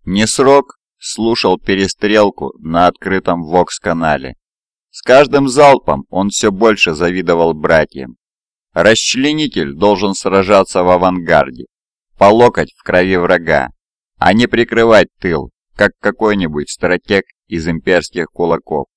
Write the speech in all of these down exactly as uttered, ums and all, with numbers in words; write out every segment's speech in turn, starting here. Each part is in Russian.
Несрок слушал перестрелку на открытом Вокс-канале. С каждым залпом он все больше завидовал братьям. Расчленитель должен сражаться в авангарде, по локоть в крови врага, а не прикрывать тыл, как какой-нибудь стратег из имперских кулаков.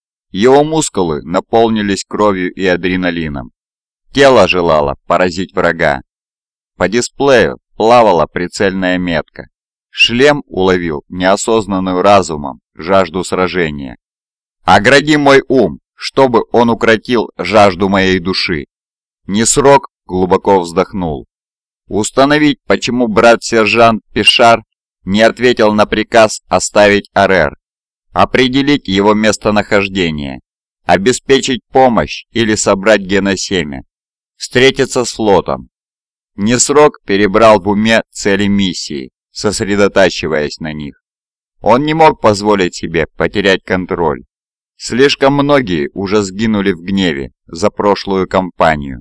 Его мускулы наполнились кровью и адреналином. Тело желало поразить врага. По дисплею плавала прицельная метка. Шлем уловил неосознанную разумом жажду сражения. «Огради мой ум, чтобы он укротил жажду моей души!» Несрок глубоко вздохнул. Установить, почему брат-сержант Пишар не ответил на приказ оставить Арер. Определить его местонахождение. Обеспечить помощь или собрать геносемя. Встретиться с флотом. Несрок перебрал в уме цели миссии, сосредотачиваясь на них. Он не мог позволить себе потерять контроль. Слишком многие уже сгинули в гневе за прошлую кампанию.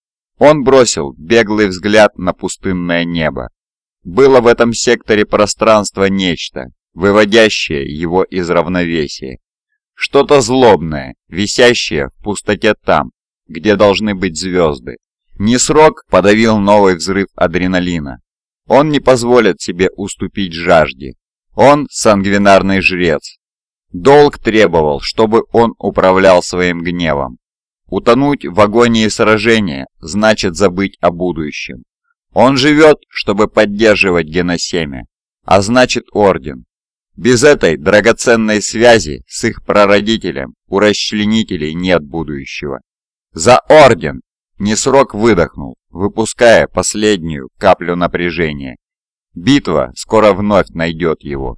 Он бросил беглый взгляд на пустынное небо. Было в этом секторе пространства нечто, выводящее его из равновесия. Что-то злобное, висящее в пустоте там, где должны быть звезды. Несрок подавил новый взрыв адреналина. Он не позволит себе уступить жажде. Он сангвинарный жрец. Долг требовал, чтобы он управлял своим гневом. Утонуть в агонии сражения значит забыть о будущем. Он живет, чтобы поддерживать геносемя, а значит орден. Без этой драгоценной связи с их прародителем у расчленителей нет будущего. За орден! Несрок выдохнул, выпуская последнюю каплю напряжения. Битва скоро вновь найдет его.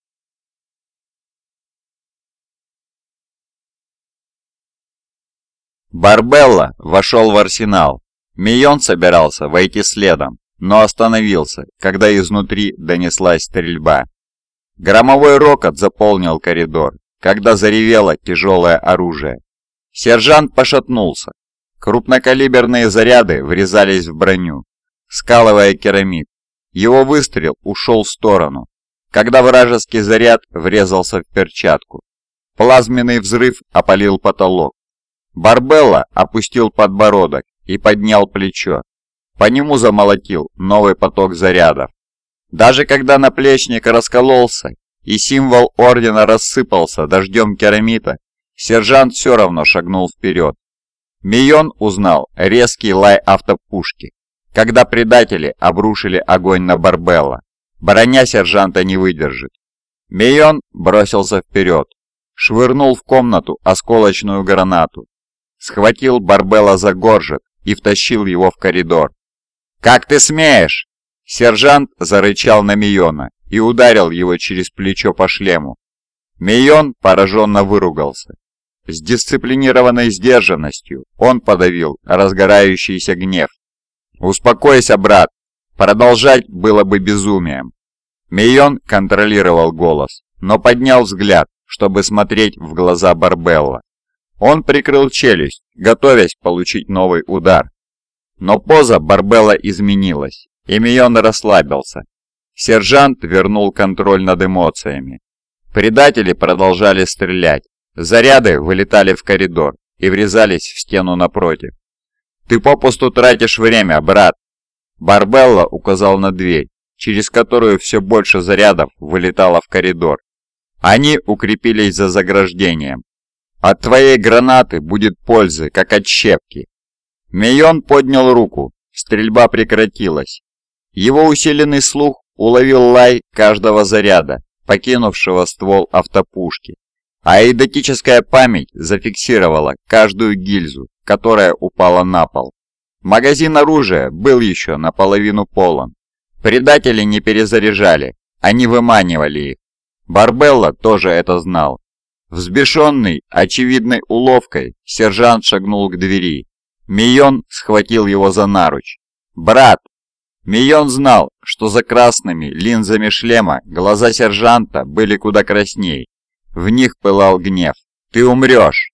Барбелла вошел в арсенал. Мейон собирался войти следом, но остановился, когда изнутри донеслась стрельба. Громовой рокот заполнил коридор, когда заревело тяжелое оружие. Сержант пошатнулся. Крупнокалиберные заряды врезались в броню, скалывая керамид. Его выстрел ушел в сторону, когда вражеский заряд врезался в перчатку. Плазменный взрыв опалил потолок. Барбелла опустил подбородок и поднял плечо. По нему замолотил новый поток зарядов. Даже когда наплечник раскололся и символ ордена рассыпался дождем керамита, сержант все равно шагнул вперед. Мейон узнал резкий лай автопушки, когда предатели обрушили огонь на Барбелла. Броня сержанта не выдержит. Мейон бросился вперед, швырнул в комнату осколочную гранату, схватил Барбелла за горжет и втащил его в коридор. «Как ты смеешь?» Сержант зарычал на Мейона и ударил его через плечо по шлему. Мейон пораженно выругался. С дисциплинированной сдержанностью он подавил разгорающийся гнев. «Успокойся, брат, продолжать было бы безумием». Мейон контролировал голос, но поднял взгляд, чтобы смотреть в глаза Барбелла. Он прикрыл челюсть, готовясь получить новый удар. Но поза Барбелла изменилась, и Мейон расслабился. Сержант вернул контроль над эмоциями. Предатели продолжали стрелять. Заряды вылетали в коридор и врезались в стену напротив. «Ты попусту тратишь время, брат!» Барбелла указал на дверь, через которую все больше зарядов вылетало в коридор. Они укрепились за заграждением. «От твоей гранаты будет пользы, как от щепки!» Мейон поднял руку, стрельба прекратилась. Его усиленный слух уловил лай каждого заряда, покинувшего ствол автопушки. А эйдотическая память зафиксировала каждую гильзу, которая упала на пол. Магазин оружия был еще наполовину полон. Предатели не перезаряжали, они выманивали их. Барбелла тоже это знал. Взбешенный очевидной уловкой, сержант шагнул к двери. Мейон схватил его за наруч. «Брат!» Мейон знал, что за красными линзами шлема глаза сержанта были куда красней. В них пылал гнев. «Ты умрешь!»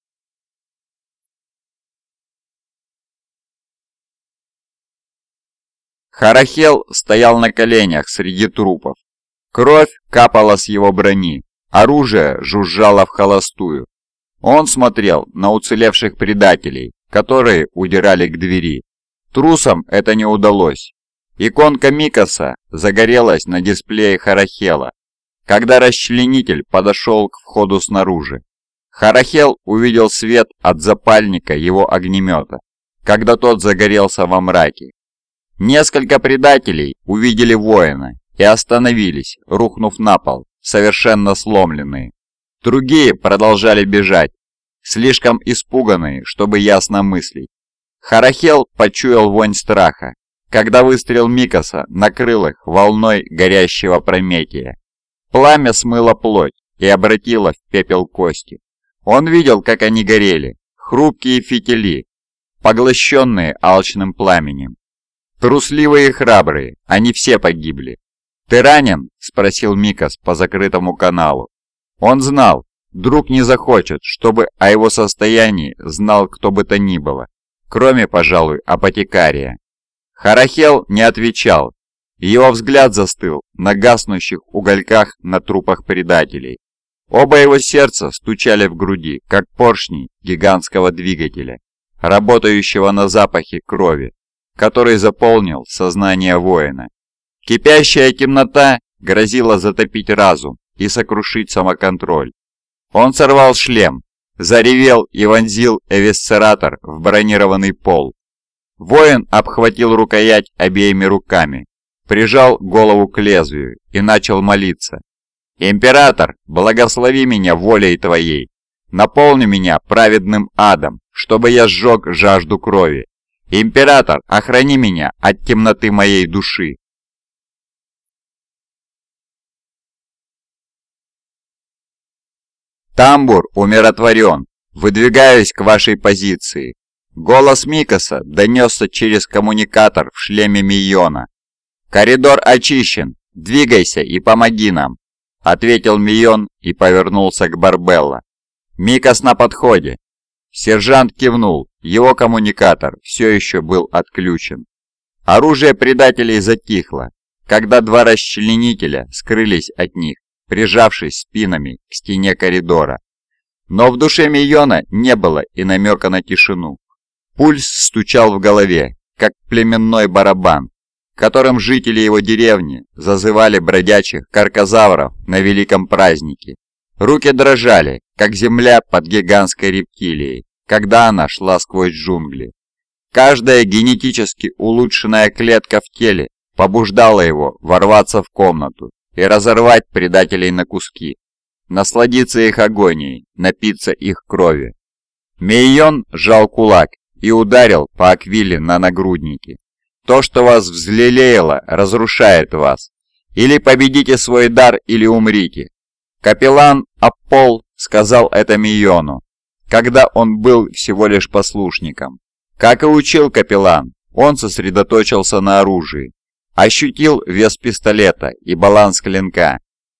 Харахел стоял на коленях среди трупов. Кровь капала с его брони, оружие жужжало в холостую. Он смотрел на уцелевших предателей, которые удирали к двери. Трусам это не удалось. Иконка Микоса загорелась на дисплее Харахела, когда расчленитель подошел к входу снаружи. Харахел увидел свет от запальника его огнемета, когда тот загорелся во мраке. Несколько предателей увидели воина и остановились, рухнув на пол, совершенно сломленные. Другие продолжали бежать, слишком испуганные, чтобы ясно мыслить. Харахел почуял вонь страха, когда выстрел Микоса накрыл их волной горящего Прометия. Пламя смыло плоть и обратило в пепел кости. Он видел, как они горели, хрупкие фитили, поглощенные алчным пламенем. Трусливые и храбрые, они все погибли. «Ты ранен?» – спросил Микос по закрытому каналу. Он знал, друг не захочет, чтобы о его состоянии знал кто бы то ни было, кроме, пожалуй, апотекария. Харахел не отвечал. Его взгляд застыл на гаснущих угольках на трупах предателей. Оба его сердца стучали в груди, как поршни гигантского двигателя, работающего на запахе крови, который заполнил сознание воина. Кипящая темнота грозила затопить разум и сокрушить самоконтроль. Он сорвал шлем, заревел и вонзил эвисцератор в бронированный пол. Воин обхватил рукоять обеими руками, прижал голову к лезвию и начал молиться. «Император, благослови меня волей Твоей, наполни меня праведным адом, чтобы я сжег жажду крови. Император, охрани меня от темноты моей души». «Тамбур умиротворен. Выдвигаюсь к вашей позиции». Голос Микоса донесся через коммуникатор в шлеме Мийона. «Коридор очищен. Двигайся и помоги нам», — ответил Мийон и повернулся к Барбелло. «Микос на подходе». Сержант кивнул. Его коммуникатор все еще был отключен. Оружие предателей затихло, когда два расчленителя скрылись от них, прижавшись спинами к стене коридора. Но в душе Мийона не было и намека на тишину. Пульс стучал в голове, как племенной барабан, которым жители его деревни зазывали бродячих каркозавров на великом празднике. Руки дрожали, как земля под гигантской рептилией, когда она шла сквозь джунгли. Каждая генетически улучшенная клетка в теле побуждала его ворваться в комнату и разорвать предателей на куски, насладиться их агонией, напиться их крови. Мийон сжал кулак и ударил по Аквиле на нагруднике. То, что вас взлелеяло, разрушает вас. Или победите свой дар, или умрите. Капеллан Апполл сказал это Мийону, когда он был всего лишь послушником. Как и учил капеллан, он сосредоточился на оружии, ощутил вес пистолета и баланс клинка.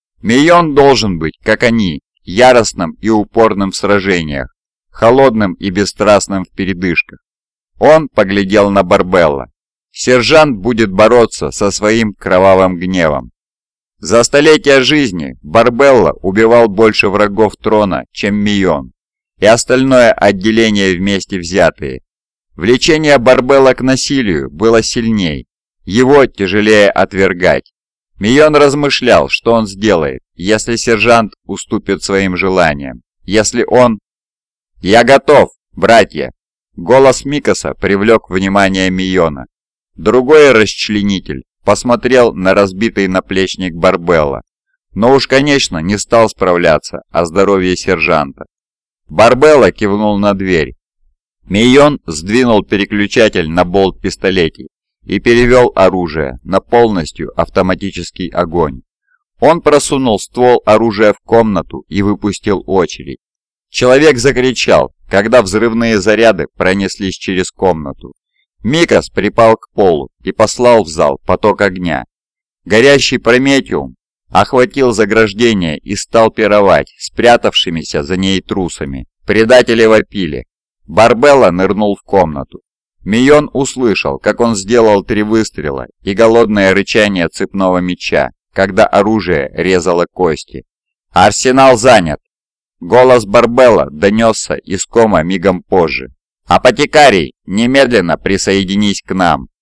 Мийон должен быть, как они, яростным и упорным в сражениях, холодным и бесстрастным в передышках. Он поглядел на Барбелло. Сержант будет бороться со своим кровавым гневом. За столетия жизни Барбелло убивал больше врагов трона, чем Мийон, и остальное отделение вместе взятые. Влечение Барбелло к насилию было сильней, его тяжелее отвергать. Мийон размышлял, что он сделает, если сержант уступит своим желаниям, если он... «Я готов, братья!» Голос Микоса привлек внимание Мийона. Другой расчленитель посмотрел на разбитый наплечник Барбелло, но уж, конечно, не стал справляться о здоровье сержанта. Барбелло кивнул на дверь. Мийон сдвинул переключатель на болт пистолетей и перевел оружие на полностью автоматический огонь. Он просунул ствол оружия в комнату и выпустил очередь. Человек закричал, когда взрывные заряды пронеслись через комнату. Микос припал к полу и послал в зал поток огня. Горящий Прометиум охватил заграждение и стал пировать спрятавшимися за ней трусами. Предатели вопили. Барбелло нырнул в комнату. Мийон услышал, как он сделал три выстрела и голодное рычание цепного меча, когда оружие резало кости. «Арсенал занят!» Голос Барбелла донесся из кома мигом позже. «Апотекарий, немедленно присоединись к нам!»